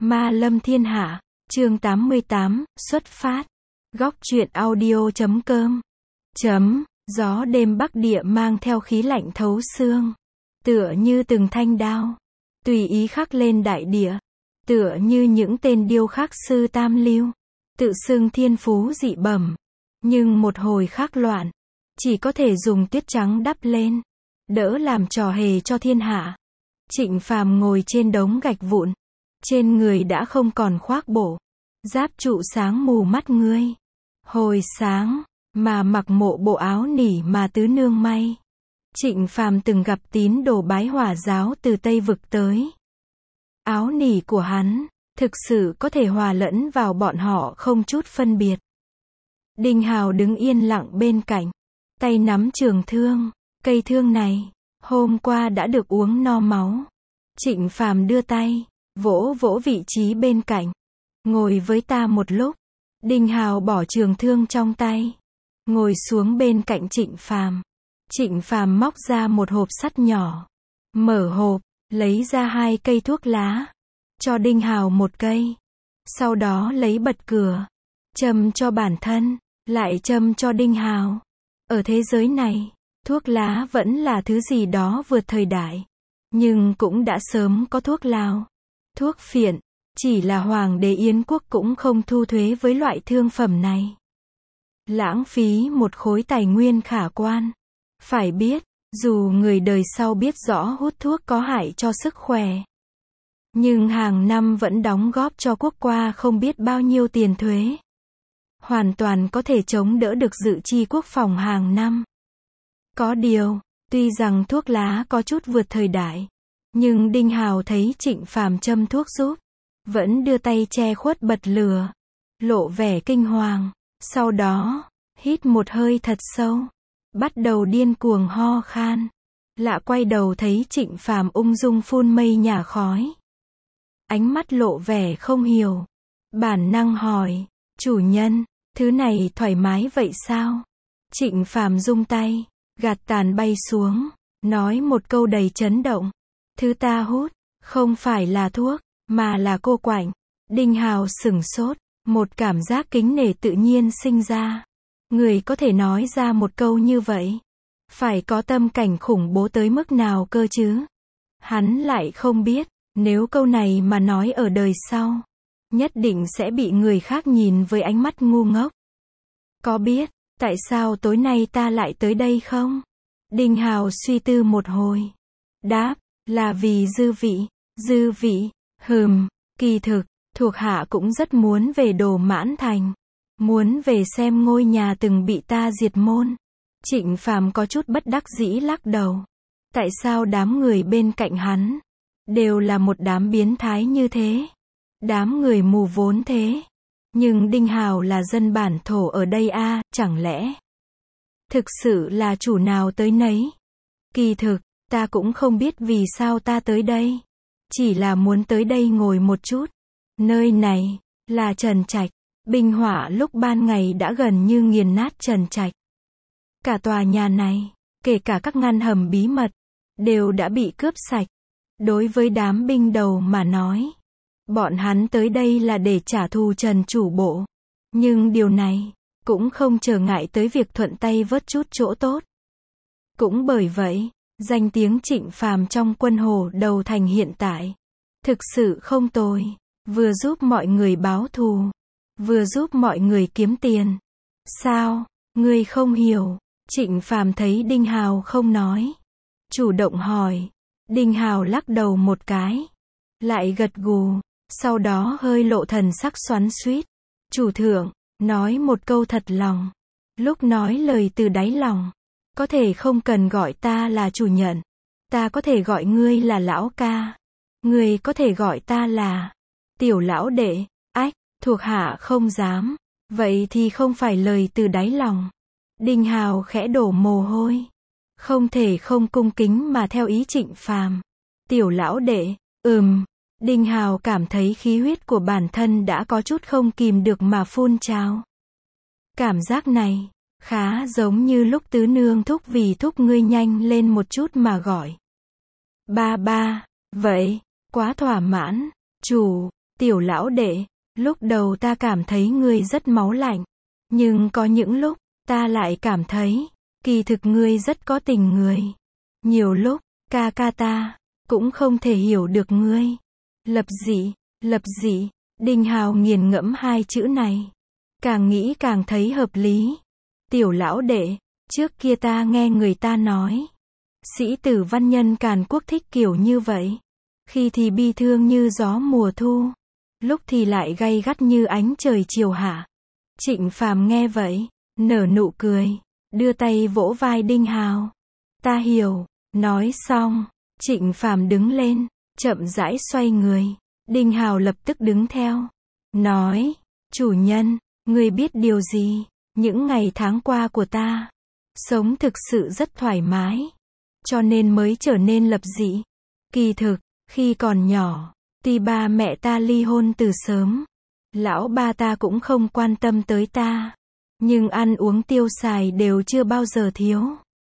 Ma lâm thiên hạ, chương 88, xuất phát. Góc truyện audio.com. Gió đêm Bắc Địa mang theo khí lạnh thấu xương, tựa như từng thanh đao, tùy ý khắc lên đại địa, tựa như những tên điêu khắc sư tam lưu, tự xưng thiên phú dị bẩm, nhưng một hồi khắc loạn, chỉ có thể dùng tuyết trắng đắp lên, đỡ làm trò hề cho thiên hạ. Trịnh Phàm ngồi trên đống gạch vụn, trên người đã không còn khoác bộ giáp trụ sáng mù mắt ngươi. Hồi sáng, mà mặc mộ bộ áo nỉ mà tứ nương may. Trịnh Phàm từng gặp tín đồ bái hỏa giáo từ Tây Vực tới. Áo nỉ của hắn, thực sự có thể hòa lẫn vào bọn họ không chút phân biệt. Đinh Hào đứng yên lặng bên cạnh, tay nắm trường thương, cây thương này, hôm qua đã được uống no máu. Trịnh Phàm đưa tay, vỗ vỗ vị trí bên cạnh. Ngồi với ta một lúc. Đinh Hào bỏ trường thương trong tay, ngồi xuống bên cạnh Trịnh Phàm. Trịnh Phàm móc ra một hộp sắt nhỏ, mở hộp, lấy ra 2 cây thuốc lá, cho Đinh Hào 1 cây. Sau đó lấy bật cửa, châm cho bản thân, lại châm cho Đinh Hào. Ở thế giới này, thuốc lá vẫn là thứ gì đó vượt thời đại, nhưng cũng đã sớm có thuốc lào, thuốc phiện. Chỉ là Hoàng đế Yến quốc cũng không thu thuế với loại thương phẩm này. Lãng phí một khối tài nguyên khả quan. Phải biết, dù người đời sau biết rõ hút thuốc có hại cho sức khỏe, nhưng hàng năm vẫn đóng góp cho quốc qua không biết bao nhiêu tiền thuế. Hoàn toàn có thể chống đỡ được dự chi quốc phòng hàng năm. Có điều, tuy rằng thuốc lá có chút vượt thời đại, nhưng Đinh Hào thấy Trịnh Phàm châm thuốc giúp, vẫn đưa tay che khuất bật lửa, lộ vẻ kinh hoàng. Sau đó, hít một hơi thật sâu, bắt đầu điên cuồng ho khan. Lạ quay đầu thấy Trịnh Phàm ung dung phun mây nhả khói. Ánh mắt lộ vẻ không hiểu. Bản năng hỏi, chủ nhân, thứ này thoải mái vậy sao? Trịnh Phàm rung tay, gạt tàn bay xuống, nói một câu đầy chấn động. Thứ ta hút, không phải là thuốc, mà là cô quạnh. Đinh Hào sửng sốt, một cảm giác kính nể tự nhiên sinh ra. Người có thể nói ra một câu như vậy, phải có tâm cảnh khủng bố tới mức nào cơ chứ? Hắn lại không biết, nếu câu này mà nói ở đời sau, nhất định sẽ bị người khác nhìn với ánh mắt ngu ngốc. Có biết, tại sao tối nay ta lại tới đây không? Đinh Hào suy tư một hồi. Đáp, là vì dư vị. Dư vị? Kỳ thực, thuộc hạ cũng rất muốn về Đồ Mãn Thành. Muốn về xem ngôi nhà từng bị ta diệt môn. Trịnh Phàm có chút bất đắc dĩ lắc đầu. Tại sao đám người bên cạnh hắn đều là một đám biến thái như thế? Đám người mù vốn thế. Nhưng Đinh Hào là dân bản thổ ở đây a, chẳng lẽ thực sự là chủ nào tới nấy? Kỳ thực, ta cũng không biết vì sao ta tới đây. Chỉ là muốn tới đây ngồi một chút. Nơi này là Trần Trạch. Binh hỏa lúc ban ngày đã gần như nghiền nát Trần Trạch. Cả tòa nhà này, kể cả các ngăn hầm bí mật, đều đã bị cướp sạch. Đối với đám binh đầu mà nói, bọn hắn tới đây là để trả thù Trần chủ bộ. Nhưng điều này cũng không trở ngại tới việc thuận tay vớt chút chỗ tốt. Cũng bởi vậy, danh tiếng Trịnh Phàm trong quân Hồ Đầu Thành hiện tại thực sự không tồi, vừa giúp mọi người báo thù, vừa giúp mọi người kiếm tiền. Sao, ngươi không hiểu? Trịnh Phàm thấy Đinh Hào không nói, chủ động hỏi. Đinh Hào lắc đầu một cái, lại gật gù, sau đó hơi lộ thần sắc xoắn xuýt. Chủ thượng, nói một câu thật lòng. Lúc nói lời từ đáy lòng, có thể không cần gọi ta là chủ nhận. Ta có thể gọi ngươi là lão ca. Ngươi có thể gọi ta là tiểu lão đệ. Ách, thuộc hạ không dám. Vậy thì không phải lời từ đáy lòng. Đinh Hào khẽ đổ mồ hôi. Không thể không cung kính mà theo ý Trịnh Phàm. Tiểu lão đệ, Đinh Hào cảm thấy khí huyết của bản thân đã có chút không kìm được mà phun trào. Cảm giác này khá giống như lúc tứ nương thúc vì thúc ngươi nhanh lên một chút mà gọi. Ba ba, vậy, quá thỏa mãn. Chủ, Tiểu lão đệ, lúc đầu ta cảm thấy ngươi rất máu lạnh. Nhưng có những lúc, ta lại cảm thấy, kỳ thực ngươi rất có tình người. Nhiều lúc, ca ca ta, cũng không thể hiểu được ngươi. Lập dị, Đinh Hào nghiền ngẫm hai chữ này. Càng nghĩ càng thấy hợp lý. Tiểu lão đệ, trước kia ta nghe người ta nói. Sĩ tử văn nhân Càn Quốc thích kiểu như vậy. Khi thì bi thương như gió mùa thu. Lúc thì lại gay gắt như ánh trời chiều hạ. Trịnh Phàm nghe vậy, nở nụ cười, đưa tay vỗ vai Đinh Hào. Ta hiểu, nói xong, Trịnh Phàm đứng lên, chậm rãi xoay người. Đinh Hào lập tức đứng theo. Nói, chủ nhân, ngươi biết điều gì? Những ngày tháng qua của ta, sống thực sự rất thoải mái. Cho nên mới trở nên lập dị. Kỳ thực, khi còn nhỏ, tuy ba mẹ ta ly hôn từ sớm, lão ba ta cũng không quan tâm tới ta. Nhưng ăn uống tiêu xài đều chưa bao giờ thiếu.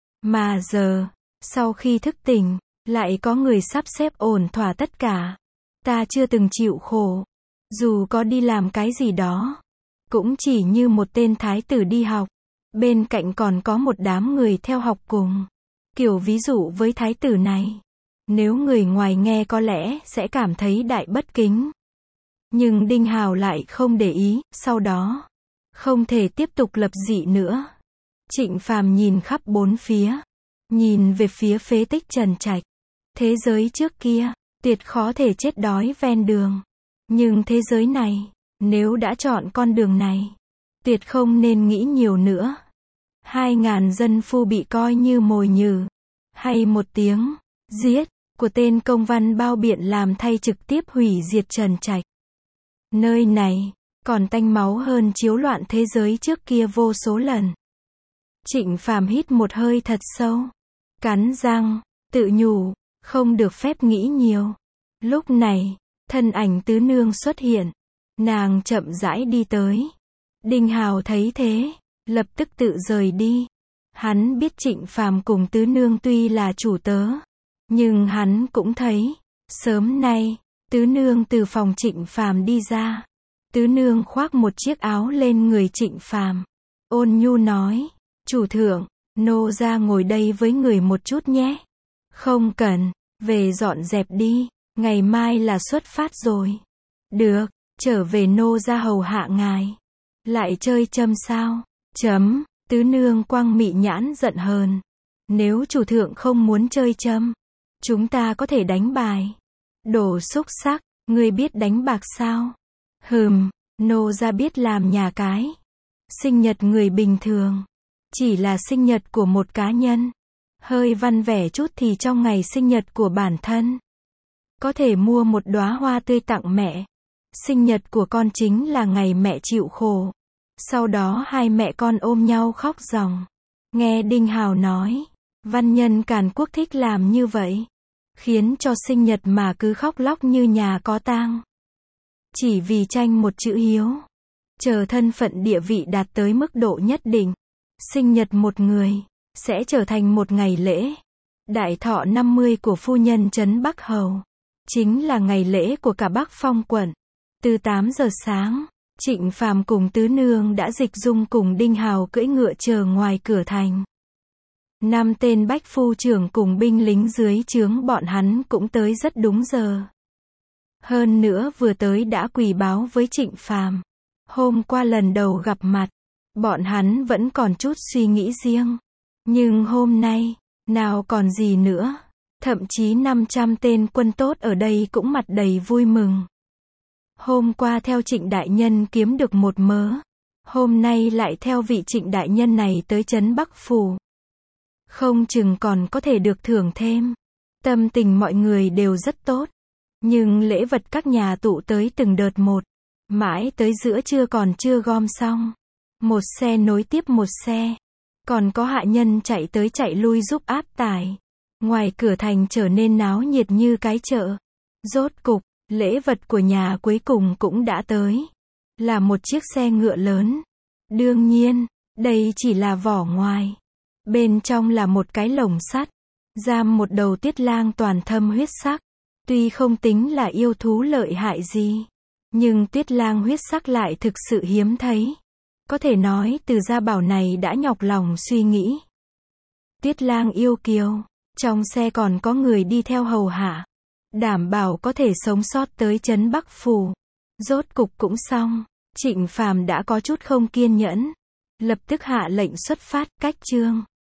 Mà giờ, sau khi thức tỉnh, lại có người sắp xếp ổn thỏa tất cả. Ta chưa từng chịu khổ. Dù có đi làm cái gì đó, cũng chỉ như một tên thái tử đi học. Bên cạnh còn có một đám người theo học cùng. Kiểu ví dụ với thái tử này, nếu người ngoài nghe có lẽ sẽ cảm thấy đại bất kính. Nhưng Đinh Hào lại không để ý, sau đó, không thể tiếp tục lập dị nữa. Trịnh Phàm nhìn khắp bốn phía, nhìn về phía phế tích Trần Trạch. Thế giới trước kia, tuyệt khó thể chết đói ven đường. Nhưng thế giới này, nếu đã chọn con đường này, tuyệt không nên nghĩ nhiều nữa. 2.000 dân phu bị coi như mồi nhử, hay một tiếng giết của tên công văn bao biện làm thay trực tiếp hủy diệt Trần Trạch. Nơi này còn tanh máu hơn chiếu loạn thế giới trước kia vô số lần. Trịnh Phàm hít một hơi thật sâu, cắn răng, tự nhủ, không được phép nghĩ nhiều. Lúc này, thân ảnh tứ nương xuất hiện, nàng chậm rãi đi tới. Đinh Hào thấy thế, lập tức tự rời đi. Hắn biết Trịnh Phàm cùng tứ nương tuy là chủ tớ, nhưng hắn cũng thấy, sớm nay, tứ nương từ phòng Trịnh Phàm đi ra. Tứ nương khoác một chiếc áo lên người Trịnh Phàm, ôn nhu nói, chủ thượng, nô ra ngồi đây với người một chút nhé. Không cần, về dọn dẹp đi, ngày mai là xuất phát rồi. Được, trở về nô ra hầu hạ ngài. Lại chơi châm sao? Tứ nương quăng mị nhãn giận hờn. Nếu chủ thượng không muốn chơi châm, chúng ta có thể đánh bài. Đồ xúc xắc, ngươi biết đánh bạc sao? Nô ra biết làm nhà cái. Sinh nhật người bình thường, chỉ là sinh nhật của một cá nhân. Hơi văn vẻ chút thì trong ngày sinh nhật của bản thân, có thể mua một đóa hoa tươi tặng mẹ. Sinh nhật của con chính là ngày mẹ chịu khổ. Sau đó hai mẹ con ôm nhau khóc ròng. Nghe Đinh Hào nói, văn nhân Càn Quốc thích làm như vậy, khiến cho sinh nhật mà cứ khóc lóc như nhà có tang. Chỉ vì tranh một chữ hiếu. Chờ thân phận địa vị đạt tới mức độ nhất định, sinh nhật một người sẽ trở thành một ngày lễ. Đại thọ 50 của phu nhân trấn Bắc Hầu, chính là ngày lễ của cả Bắc Phong quận. Từ 8 giờ sáng, Trịnh Phàm cùng tứ nương đã dịch dung cùng Đinh Hào cưỡi ngựa chờ ngoài cửa thành. 5 tên bách phu trưởng cùng binh lính dưới trướng bọn hắn cũng tới rất đúng giờ. Hơn nữa vừa tới đã quỳ báo với Trịnh Phàm. Hôm qua lần đầu gặp mặt, bọn hắn vẫn còn chút suy nghĩ riêng. Nhưng hôm nay, nào còn gì nữa. Thậm chí 500 tên quân tốt ở đây cũng mặt đầy vui mừng. Hôm qua theo Trịnh đại nhân kiếm được một mớ. Hôm nay lại theo vị Trịnh đại nhân này tới trấn Bắc Phủ. Không chừng còn có thể được thưởng thêm. Tâm tình mọi người đều rất tốt. Nhưng lễ vật các nhà tụ tới từng đợt một. Mãi tới giữa trưa còn chưa gom xong. Một xe nối tiếp một xe. Còn có hạ nhân chạy tới chạy lui giúp áp tải. Ngoài cửa thành trở nên náo nhiệt như cái chợ. Rốt cục, lễ vật của nhà cuối cùng cũng đã tới. Là một chiếc xe ngựa lớn. Đương nhiên, đây chỉ là vỏ ngoài. Bên trong là một cái lồng sắt, giam một đầu tiết lang toàn thâm huyết sắc. Tuy không tính là yêu thú lợi hại gì, Nhưng Tuyết Lang huyết sắc lại thực sự hiếm thấy. Có thể nói từ gia bảo này đã nhọc lòng suy nghĩ. Tuyết Lang yêu kiều. Trong xe còn có người đi theo hầu hạ. Đảm bảo có thể sống sót tới trấn Bắc Phủ. Rốt cục cũng xong. Trịnh Phàm đã có chút không kiên nhẫn. Lập tức hạ lệnh xuất phát, cách chương.